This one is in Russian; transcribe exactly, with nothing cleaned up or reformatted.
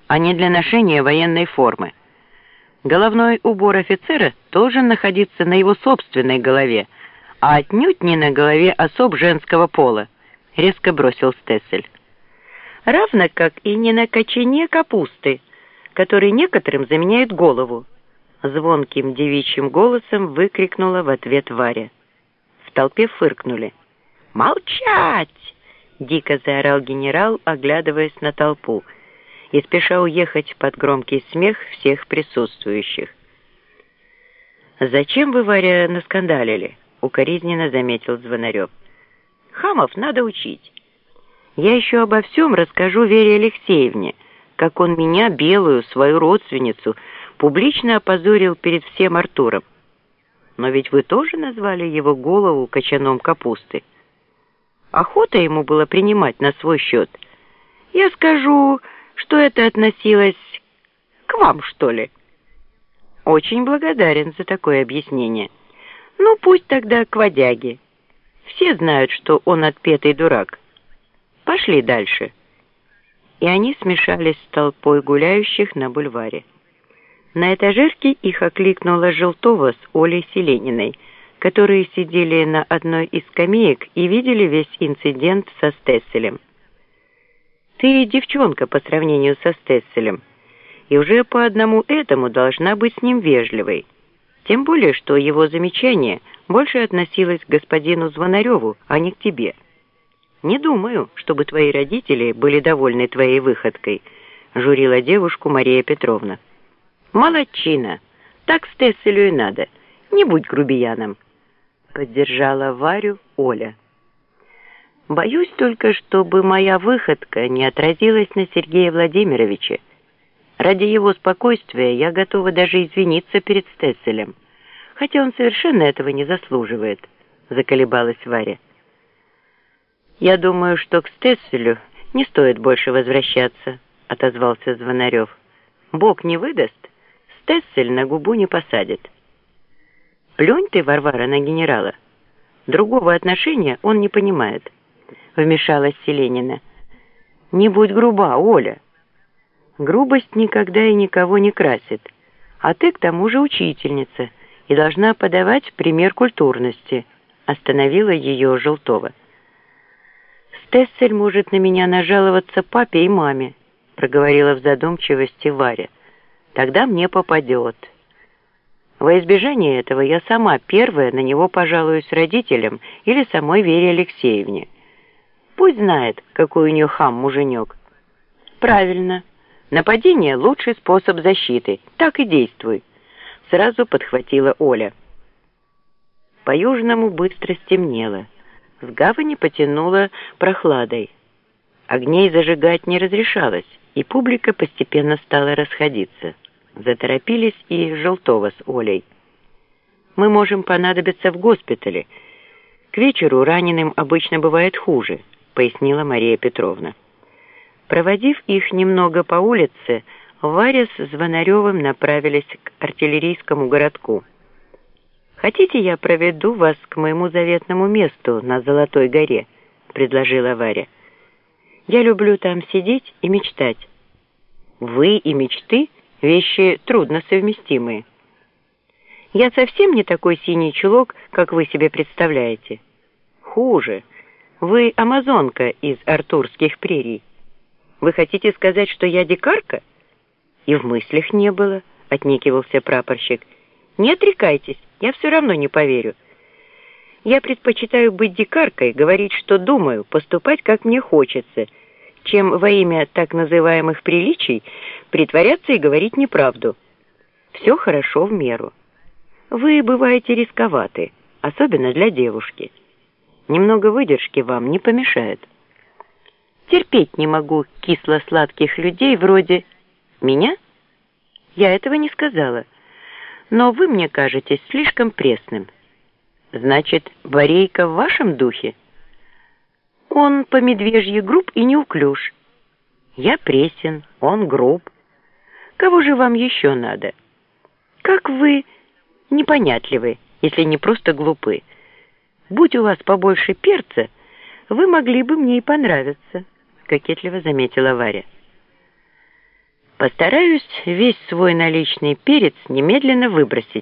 а не для ношения военной формы. Головной убор офицера должен находиться на его собственной голове, а отнюдь не на голове особ женского пола», — резко бросил Стессель. «Равно как и не на кочане капусты, который некоторым заменяет голову», — звонким девичьим голосом выкрикнула в ответ Варя. В толпе фыркнули. «Молчать!» — дико заорал генерал, оглядываясь на толпу и спеша уехать под громкий смех всех присутствующих. «Зачем вы, Варя, наскандалили?» — укоризненно заметил Звонарев. «Хамов надо учить. Я еще обо всем расскажу Вере Алексеевне, как он меня, белую, свою родственницу, публично опозорил перед всем Артуром. Но ведь вы тоже назвали его голову кочаном капусты. Охота ему было принимать на свой счет. Я скажу, что это относилось к вам, что ли?» «Очень благодарен за такое объяснение. Ну, пусть тогда к водяге. Все знают, что он отпетый дурак. Пошли дальше». И они смешались с толпой гуляющих на бульваре. На этажерке их окликнула Желтова с Олей Селениной, которые сидели на одной из скамеек и видели весь инцидент со Стесселем. «Ты девчонка по сравнению со Стесселем, и уже по одному этому должна быть с ним вежливой. Тем более, что его замечание больше относилось к господину Звонареву, а не к тебе. Не думаю, чтобы твои родители были довольны твоей выходкой», — журила девушку Мария Петровна. «Молодчина! Так Стесселю и надо. Не будь грубияном», — поддержала Варю Оля. «Боюсь только, чтобы моя выходка не отразилась на Сергее Владимировиче. Ради его спокойствия я готова даже извиниться перед Стесселем, хотя он совершенно этого не заслуживает», — заколебалась Варя. «Я думаю, что к Стесселю не стоит больше возвращаться», — отозвался Звонарев. «Бог не выдаст, Стессель на губу не посадит». «Плюнь ты, Варвара, на генерала. Другого отношения он не понимает», — вмешалась Селенина. «Не будь груба, Оля. Грубость никогда и никого не красит, а ты к тому же учительница и должна подавать пример культурности», — остановила ее Желтова. «Стессель может на меня нажаловаться папе и маме», — проговорила в задумчивости Варя. «Тогда мне попадет. Во избежание этого я сама первая на него пожалуюсь родителям или самой Вере Алексеевне. Пусть знает, какой у нее хам-муженек». «Правильно. Нападение — лучший способ защиты. Так и действуй», — сразу подхватила Оля. По-южному быстро стемнело. С гавани потянуло прохладой. Огней зажигать не разрешалось, и публика постепенно стала расходиться. Заторопились и Желтова с Олей. «Мы можем понадобиться в госпитале. К вечеру раненым обычно бывает хуже», — пояснила Мария Петровна. Проводив их немного по улице, Варя с Звонаревым направились к артиллерийскому городку. «Хотите, я проведу вас к моему заветному месту на Золотой горе?» — предложила Варя. «Я люблю там сидеть и мечтать». «Вы и мечты — вещи трудно совместимые». «Я совсем не такой синий чулок, как вы себе представляете. Хуже. Вы амазонка из артурских прерий. Вы хотите сказать, что я дикарка?» «И в мыслях не было», — отнекивался прапорщик. «Не отрекайтесь, я все равно не поверю. Я предпочитаю быть дикаркой, говорить, что думаю, поступать, как мне хочется, чем во имя так называемых приличий притворяться и говорить неправду. Все хорошо в меру. Вы бываете рисковаты, особенно для девушки. Немного выдержки вам не помешает. Терпеть не могу кисло-сладких людей вроде меня. Я этого не сказала. Но вы мне кажетесь слишком пресным. Значит, Варейка в вашем духе? Он по медвежьи груб и неуклюж. Я пресен, он груб. Кого же вам еще надо? Как вы непонятливы, если не просто глупы. Будь у вас побольше перца, вы могли бы мне и понравиться, кокетливо заметила Варя. Постараюсь весь свой наличный перец немедленно выбросить.